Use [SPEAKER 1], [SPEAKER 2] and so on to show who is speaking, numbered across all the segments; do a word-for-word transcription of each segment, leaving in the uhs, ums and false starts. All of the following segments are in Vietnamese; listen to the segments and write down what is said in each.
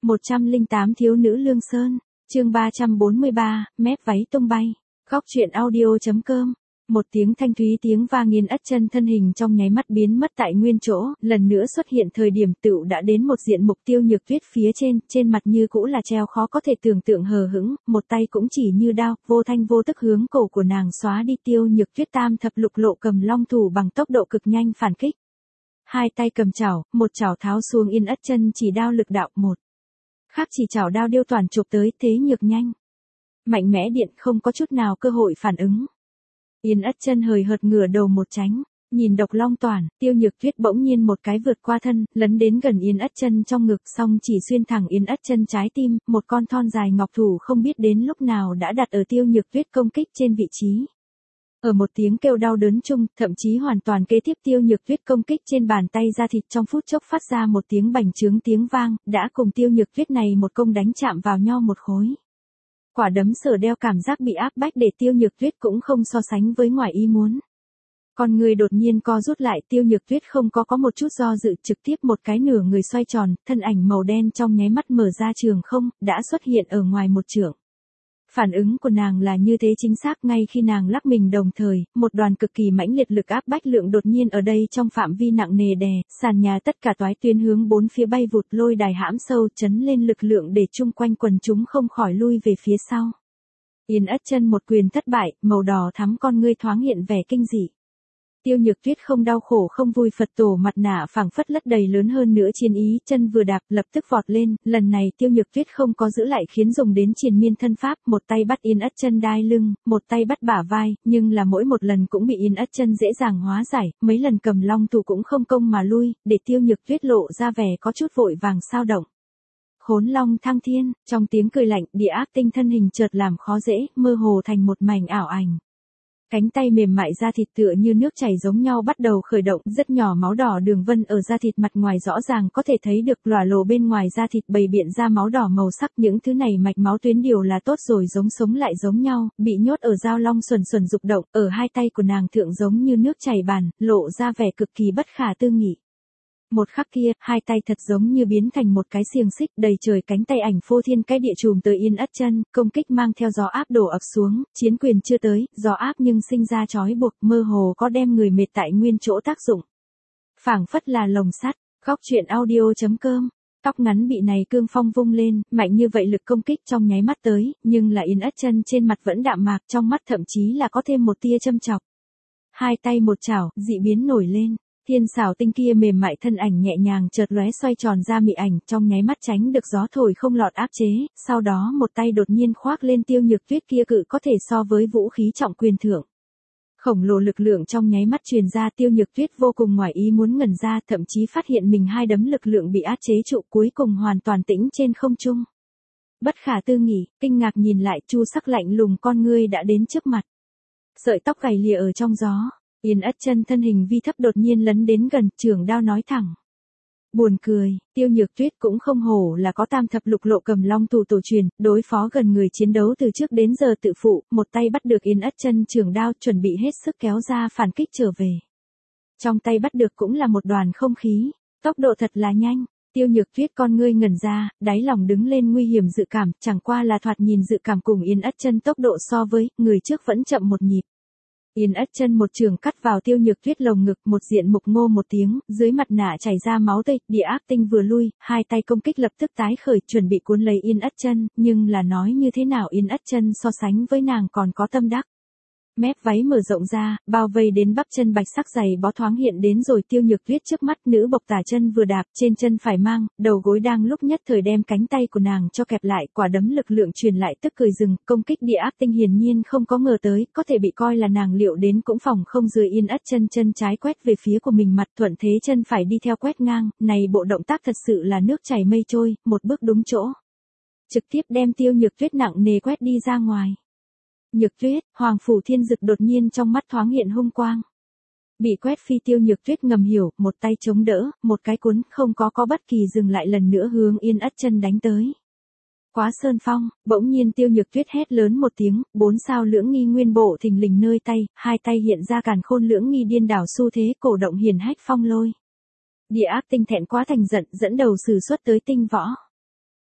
[SPEAKER 1] một trăm lẻ tám Thiếu nữ Lương Sơn, chương ba trăm bốn mươi ba, mép váy tung bay. Góc truyện audio.com. Một tiếng thanh thúy tiếng vang, Yên Ất Chân thân hình trong nháy mắt biến mất tại nguyên chỗ, lần nữa xuất hiện thời điểm tựu đã đến một diện mục Tiêu Nhược Tuyết phía trên, trên mặt như cũ là treo khó có thể tưởng tượng hờ hững, một tay cũng chỉ như đao, vô thanh vô tức hướng cổ của nàng xóa đi. Tiêu Nhược Tuyết tam thập lục lộ cầm long thủ bằng tốc độ cực nhanh phản kích. Hai tay cầm chảo, một chảo tháo xuống Yên Ất Chân chỉ đao lực đạo, một khác chỉ chảo đao điêu toàn chụp tới, thế nhược nhanh, mạnh mẽ điện, không có chút nào cơ hội phản ứng. Yên Ất Chân hời hợt ngửa đầu một tránh, nhìn độc long toàn, Tiêu Nhược Tuyết bỗng nhiên một cái vượt qua thân, lấn đến gần Yên Ất Chân trong ngực, xong chỉ xuyên thẳng Yên Ất Chân trái tim, một con thon dài ngọc thủ không biết đến lúc nào đã đặt ở Tiêu Nhược Tuyết công kích trên vị trí. Ở một tiếng kêu đau đớn chung, thậm chí hoàn toàn kế tiếp Tiêu Nhược Tuyết công kích trên bàn tay da thịt, trong phút chốc phát ra một tiếng bành trướng tiếng vang, đã cùng Tiêu Nhược Tuyết này một công đánh chạm vào nhau một khối. Quả đấm sở đeo cảm giác bị áp bách để Tiêu Nhược Tuyết cũng không so sánh với ngoài ý muốn. Con người đột nhiên co rút lại, Tiêu Nhược Tuyết không có có một chút do dự, trực tiếp một cái nửa người xoay tròn, thân ảnh màu đen trong nháy mắt mở ra trường không, đã xuất hiện ở ngoài một trượng. Phản ứng của nàng là như thế chính xác, ngay khi nàng lắc mình đồng thời, một đoàn cực kỳ mãnh liệt lực áp bách lượng đột nhiên ở đây trong phạm vi nặng nề đè, sàn nhà tất cả toái tuyến hướng bốn phía bay vụt, lôi đài hãm sâu chấn lên lực lượng để chung quanh quần chúng không khỏi lui về phía sau. Yên Ất Chân một quyền thất bại, màu đỏ thắm con ngươi thoáng hiện vẻ kinh dị. Tiêu Nhược Tuyết không đau khổ không vui, Phật tổ mặt nạ phảng phất lất đầy lớn hơn nữa chiến ý, chân vừa đạp lập tức vọt lên, lần này Tiêu Nhược Tuyết không có giữ lại khiến dùng đến triền miên thân pháp, một tay bắt Yên Ất Chân đai lưng, một tay bắt bả vai, nhưng là mỗi một lần cũng bị Yên Ất Chân dễ dàng hóa giải, mấy lần cầm long thủ cũng không công mà lui, để Tiêu Nhược Tuyết lộ ra vẻ có chút vội vàng sao động. Khốn long thăng thiên, trong tiếng cười lạnh, địa áp tinh thân hình chợt làm khó dễ, mơ hồ thành một mảnh ảo ảnh. Cánh tay mềm mại da thịt tựa như nước chảy giống nhau bắt đầu khởi động, rất nhỏ máu đỏ đường vân ở da thịt mặt ngoài rõ ràng có thể thấy được, lòa lồ bên ngoài da thịt bày biện ra máu đỏ màu sắc, những thứ này mạch máu tuyến điều là tốt rồi giống sống lại giống nhau, bị nhốt ở dao long xuẩn xuẩn dục động, ở hai tay của nàng thượng giống như nước chảy bàn, lộ ra vẻ cực kỳ bất khả tư nghị. Một khắc kia, hai tay thật giống như biến thành một cái xiềng xích đầy trời, cánh tay ảnh phô thiên cái địa trùm tới Yên Ất Chân, công kích mang theo gió áp đổ ập xuống, chiến quyền chưa tới, gió áp nhưng sinh ra trói buộc, mơ hồ có đem người mệt tại nguyên chỗ tác dụng. Phảng phất là lồng sắt. Góc truyện audio.com. Tóc ngắn bị này cương phong vung lên, mạnh như vậy lực công kích trong nháy mắt tới, nhưng là Yên Ất Chân trên mặt vẫn đạm mạc, trong mắt thậm chí là có thêm một tia châm chọc. Hai tay một chảo, dị biến nổi lên. Thiên xảo tinh kia mềm mại thân ảnh nhẹ nhàng chợt lóe xoay tròn ra mị ảnh, trong nháy mắt tránh được gió thổi không lọt áp chế, sau đó một tay đột nhiên khoác lên Tiêu Nhược Tuyết kia cự có thể so với vũ khí trọng quyền thượng. Khổng lồ lực lượng trong nháy mắt truyền ra, Tiêu Nhược Tuyết vô cùng ngoài ý muốn ngẩn ra, thậm chí phát hiện mình hai đấm lực lượng bị áp chế trụ, cuối cùng hoàn toàn tĩnh trên không trung. Bất khả tư nghị, kinh ngạc nhìn lại, chu sắc lạnh lùng con ngươi đã đến trước mặt. Sợi tóc gầy lìa ở trong gió. Yên Ất Chân thân hình vi thấp đột nhiên lấn đến gần, trường đao nói thẳng. Buồn cười, Tiêu Nhược Tuyết cũng không hổ là có tam thập lục lộ cầm long thủ tổ truyền, đối phó gần người chiến đấu từ trước đến giờ tự phụ, một tay bắt được Yên Ất Chân trường đao, chuẩn bị hết sức kéo ra phản kích trở về. Trong tay bắt được cũng là một đoàn không khí, tốc độ thật là nhanh. Tiêu Nhược Tuyết con ngươi ngẩn ra, đáy lòng đứng lên nguy hiểm dự cảm, chẳng qua là thoạt nhìn dự cảm cùng Yên Ất Chân tốc độ so với người trước vẫn chậm một nhịp. Yên Ất Chân một trường cắt vào Tiêu Nhược Tuyết lồng ngực, một diện mục ngô một tiếng, dưới mặt nạ chảy ra máu tươi, địa áp tinh vừa lui, hai tay công kích lập tức tái khởi, chuẩn bị cuốn lấy Yên Ất Chân, nhưng là nói như thế nào Yên Ất Chân so sánh với nàng còn có tâm đắc. Mép váy mở rộng ra, bao vây đến bắp chân bạch sắc giày bó thoáng hiện đến rồi, Tiêu Nhược Tuyết trước mắt, nữ bộc tả chân vừa đạp, trên chân phải mang, đầu gối đang lúc nhất thời đem cánh tay của nàng cho kẹp lại, quả đấm lực lượng truyền lại tức cười dừng, công kích địa áp tinh hiển nhiên không có ngờ tới, có thể bị coi là nàng liệu đến cũng phòng không dưới. Yên Ất Chân chân trái quét về phía của mình mặt, thuận thế chân phải đi theo quét ngang, này bộ động tác thật sự là nước chảy mây trôi, một bước đúng chỗ. Trực tiếp đem Tiêu Nhược Tuyết nặng nề quét đi ra ngoài. Nhược Tuyết, Hoàng Phủ Thiên Dực đột nhiên trong mắt thoáng hiện hung quang. Bị quét phi Tiêu Nhược Tuyết ngầm hiểu, một tay chống đỡ, một cái cuốn, không có có bất kỳ dừng lại, lần nữa hướng Yên Ất Chân đánh tới. Quá sơn phong, bỗng nhiên Tiêu Nhược Tuyết hét lớn một tiếng, bốn sao lưỡng nghi nguyên bộ thình lình nơi tay, hai tay hiện ra càn khôn lưỡng nghi điên đảo xu thế, cổ động hiển hách phong lôi. Địa áp tinh thẹn quá thành giận, dẫn đầu sử xuất tới tinh võ.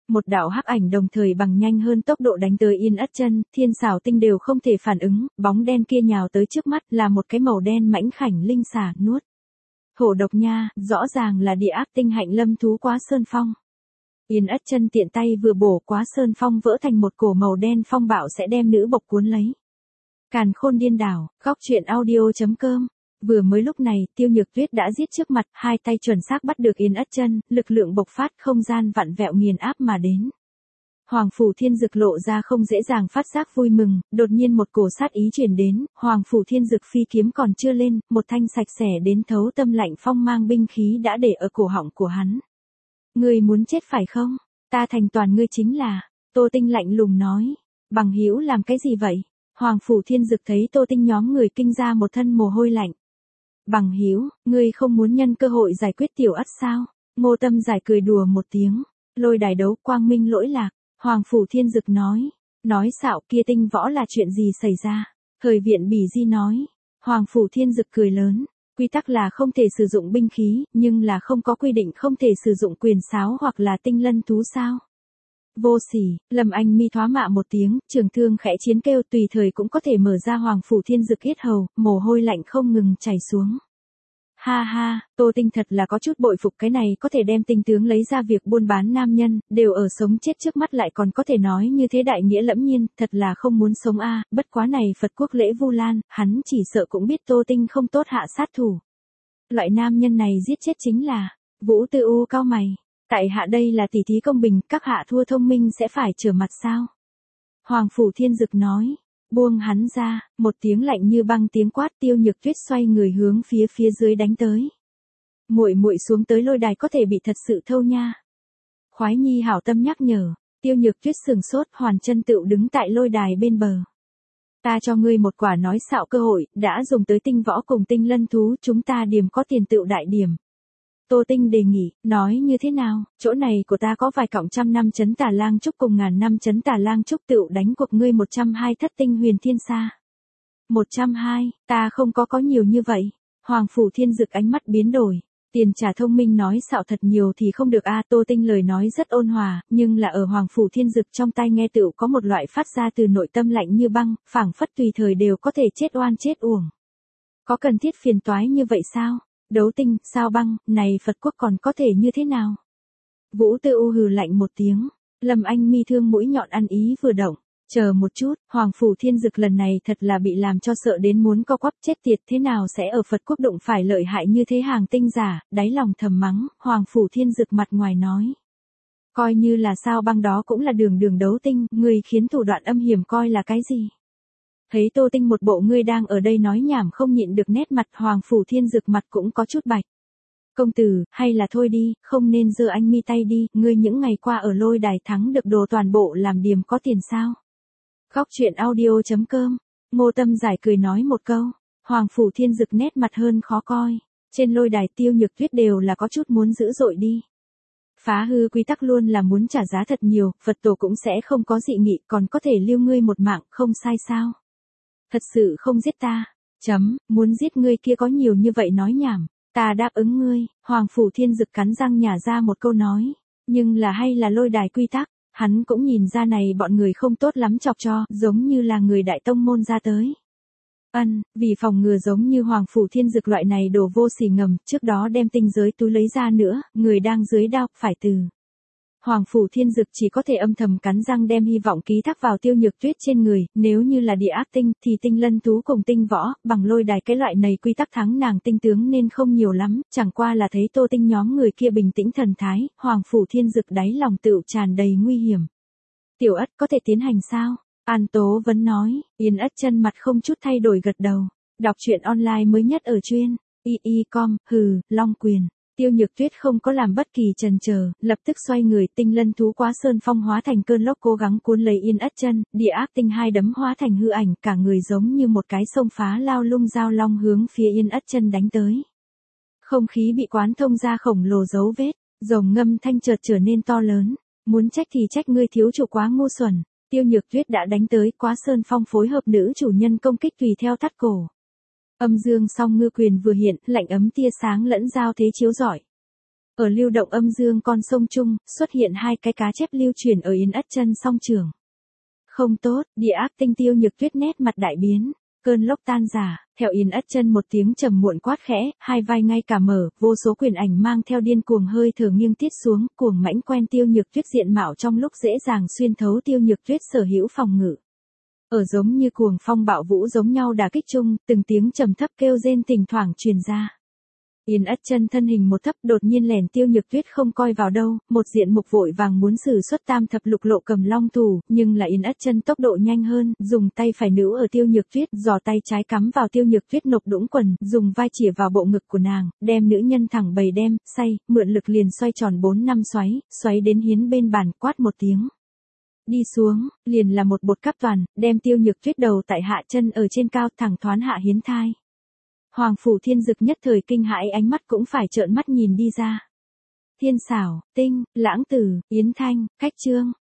[SPEAKER 1] Một đạo hắc ảnh đồng thời bằng nhanh hơn tốc độ đánh tới Yên Ất Chân, Thiên Xảo Tinh đều không thể phản ứng, bóng đen kia nhào tới trước mắt là một cái màu đen mãnh khảnh linh xà nuốt. Hổ độc nha, rõ ràng là địa ác tinh hạnh lâm thú Quá Sơn Phong. Yên Ất Chân tiện tay vừa bổ Quá Sơn Phong vỡ thành một cổ màu đen phong bạo sẽ đem nữ bộc cuốn lấy. Càn khôn điên đảo, góc truyện audio.com. Vừa mới lúc này, Tiêu Nhược Tuyết đã giết trước mặt, hai tay chuẩn xác bắt được Yên Ất Chân, lực lượng bộc phát không gian vặn vẹo nghiền áp mà đến. Hoàng Phủ Thiên Dực lộ ra không dễ dàng phát giác vui mừng, đột nhiên một cổ sát ý truyền đến, Hoàng Phủ Thiên Dực phi kiếm còn chưa lên, một thanh sạch sẽ đến thấu tâm lạnh phong mang binh khí đã để ở cổ họng của hắn. Ngươi muốn chết phải không? Ta thành toàn ngươi chính là, Tô Tinh lạnh lùng nói. Bằng hữu làm cái gì vậy? Hoàng Phủ Thiên Dực thấy Tô Tinh nhóm người kinh ra một thân mồ hôi lạnh. Bằng hữu, ngươi không muốn nhân cơ hội giải quyết Tiểu Ất sao? Ngô Tâm Giải cười đùa một tiếng, lôi đài đấu quang minh lỗi lạc, Hoàng Phủ Thiên Dực nói, nói xạo kia tinh võ là chuyện gì xảy ra? Thời viện Bỉ Di nói, Hoàng Phủ Thiên Dực cười lớn, quy tắc là không thể sử dụng binh khí, nhưng là không có quy định không thể sử dụng quyền sáo hoặc là tinh lân thú sao? Vô sỉ, Lâm Anh Mi thoá mạ một tiếng, trường thương khẽ chiến kêu tùy thời cũng có thể mở ra Hoàng Phủ Thiên Dực yết hầu, mồ hôi lạnh không ngừng chảy xuống. Ha ha, Tô Tinh thật là có chút bội phục cái này có thể đem tinh tướng lấy ra việc buôn bán nam nhân, đều ở sống chết trước mắt lại còn có thể nói như thế đại nghĩa lẫm nhiên, thật là không muốn sống a. Bất quá này Phật quốc lễ Vu Lan, hắn chỉ sợ cũng biết Tô Tinh không tốt hạ sát thủ. Loại nam nhân này giết chết chính là, Vũ Tư U cao mày. Tại hạ đây là tỷ thí công bình, các hạ thua thông minh sẽ phải trở mặt sao? Hoàng Phủ Thiên Dực nói, buông hắn ra, một tiếng lạnh như băng tiếng quát. Tiêu Nhược Tuyết xoay người hướng phía phía dưới đánh tới. Muội muội xuống tới lôi đài có thể bị thật sự thâu nha. Khoái Nhi hảo tâm nhắc nhở, Tiêu Nhược Tuyết sừng sốt, Hoàn Chân Tựu đứng tại lôi đài bên bờ. Ta cho ngươi một quả nói xạo cơ hội, đã dùng tới tinh võ cùng tinh lân thú, chúng ta điểm có tiền tựu đại điểm. Tô Tinh đề nghị, nói như thế nào, chỗ này của ta có vài cọng trăm năm chấn tà lang trúc cùng ngàn năm chấn tà lang trúc tựu đánh cuộc ngươi một trăm hai thất tinh huyền thiên sa. một trăm hai, ta không có có nhiều như vậy. Hoàng Phủ Thiên Dực ánh mắt biến đổi. Tiền trả thông minh nói xạo thật nhiều thì không được a. Tô Tinh lời nói rất ôn hòa, nhưng là ở Hoàng Phủ Thiên Dực trong tai nghe tựu có một loại phát ra từ nội tâm lạnh như băng, phảng phất tùy thời đều có thể chết oan chết uổng. Có cần thiết phiền toái như vậy sao? Đấu tinh, sao băng, này Phật quốc còn có thể như thế nào? Vũ Tư U hừ lạnh một tiếng, Lâm Anh Mi thương mũi nhọn ăn ý vừa động, chờ một chút, Hoàng Phủ Thiên Dực lần này thật là bị làm cho sợ đến muốn co quắp chết tiệt, thế nào sẽ ở Phật quốc đụng phải lợi hại như thế hàng tinh giả, đáy lòng thầm mắng, Hoàng Phủ Thiên Dực mặt ngoài nói. Coi như là sao băng đó cũng là đường đường đấu tinh, người khiến thủ đoạn âm hiểm coi là cái gì? Thấy Tô Tinh một bộ ngươi đang ở đây nói nhảm không nhịn được nét mặt, Hoàng Phủ Thiên Dực mặt cũng có chút bạch. Công tử, hay là thôi đi, không nên giơ anh mi tay đi, ngươi những ngày qua ở lôi đài thắng được đồ toàn bộ làm điểm có tiền sao? Góc truyện audio.com, Ngô Tâm Giải cười nói một câu, Hoàng Phủ Thiên Dực nét mặt hơn khó coi, trên lôi đài Tiêu Nhược Tuyết đều là có chút muốn dữ dội đi. Phá hư quy tắc luôn là muốn trả giá thật nhiều, Phật tổ cũng sẽ không có dị nghị, còn có thể lưu ngươi một mạng, không sai sao? Thật sự không giết ta, chấm, muốn giết ngươi kia có nhiều như vậy nói nhảm, ta đáp ứng ngươi. Hoàng Phủ Thiên Dực cắn răng nhả ra một câu nói, nhưng là hay là lôi đài quy tắc, hắn cũng nhìn ra này bọn người không tốt lắm chọc cho, giống như là người đại tông môn ra tới. Ân, vì phòng ngừa giống như Hoàng Phủ Thiên Dực loại này đồ vô sỉ ngầm, trước đó đem tinh giới túi lấy ra nữa, người đang dưới đao, phải từ. Hoàng Phủ Thiên Dực chỉ có thể âm thầm cắn răng đem hy vọng ký thác vào Tiêu Nhược Tuyết trên người, nếu như là địa ác tinh thì tinh lân thú cùng tinh võ, bằng lôi đài cái loại này quy tắc thắng nàng tinh tướng nên không nhiều lắm, chẳng qua là thấy Tô Tinh nhóm người kia bình tĩnh thần thái, Hoàng Phủ Thiên Dực đáy lòng tựu tràn đầy nguy hiểm. Tiểu Ất có thể tiến hành sao? An Tố Vấn nói, Yên Ất Chân mặt không chút thay đổi gật đầu, đọc truyện online mới nhất ở chuyên, y y com, hừ, Long Quyền. Tiêu Nhược Tuyết không có làm bất kỳ chần chờ, lập tức xoay người, tinh lân thú Quá Sơn Phong hóa thành cơn lốc cố gắng cuốn lấy Yên Ất Chân, địa ác tinh hai đấm hóa thành hư ảnh, cả người giống như một cái sông phá lao lung dao long hướng phía Yên Ất Chân đánh tới. Không khí bị quán thông ra khổng lồ dấu vết, rồng ngâm thanh chợt trở nên to lớn, muốn trách thì trách ngươi thiếu chủ quá ngu xuẩn. Tiêu Nhược Tuyết đã đánh tới, Quá Sơn Phong phối hợp nữ chủ nhân công kích tùy theo thắt cổ. Âm dương song ngư quyền vừa hiện, lạnh ấm tia sáng lẫn giao thế chiếu rọi. Ở lưu động âm dương con sông Trung, xuất hiện hai cái cá chép lưu truyền ở Yến Ất Chân song trường. Không tốt, địa ác tinh Tiêu Nhược Tuyết nét mặt đại biến, cơn lốc tan rã, theo Yến Ất Chân một tiếng trầm muộn quát khẽ, hai vai ngay cả mở, vô số quyền ảnh mang theo điên cuồng hơi thở nghiêng tiết xuống, cuồng mãnh quen Tiêu Nhược Tuyết diện mạo trong lúc dễ dàng xuyên thấu Tiêu Nhược Tuyết sở hữu phòng ngự. Ở giống như cuồng phong bạo vũ giống nhau đả kích chung, từng tiếng trầm thấp kêu rên thỉnh thoảng truyền ra. Yến Ất Chân thân hình một thấp đột nhiên lèn Tiêu Nhược Tuyết không coi vào đâu, một diện mục vội vàng muốn sử xuất tam thập lục lộ cầm long thủ, nhưng là Yến Ất Chân tốc độ nhanh hơn, dùng tay phải nữ ở Tiêu Nhược Tuyết, giò tay trái cắm vào Tiêu Nhược Tuyết nộp đũng quần, dùng vai chĩa vào bộ ngực của nàng, đem nữ nhân thẳng bầy đem, say, mượn lực liền xoay tròn bốn năm xoáy, xoáy đến hiến bên bàn, quát một tiếng. Đi xuống, liền là một bột cáp toàn, đem Tiêu Nhược Tuyết đầu tại hạ chân ở trên cao thẳng thoán hạ hiến thai. Hoàng phủ Thiên Dực nhất thời kinh hãi ánh mắt cũng phải trợn mắt nhìn đi ra. Thiên xảo, tinh, lãng tử, Yến Thanh, Khách Trương,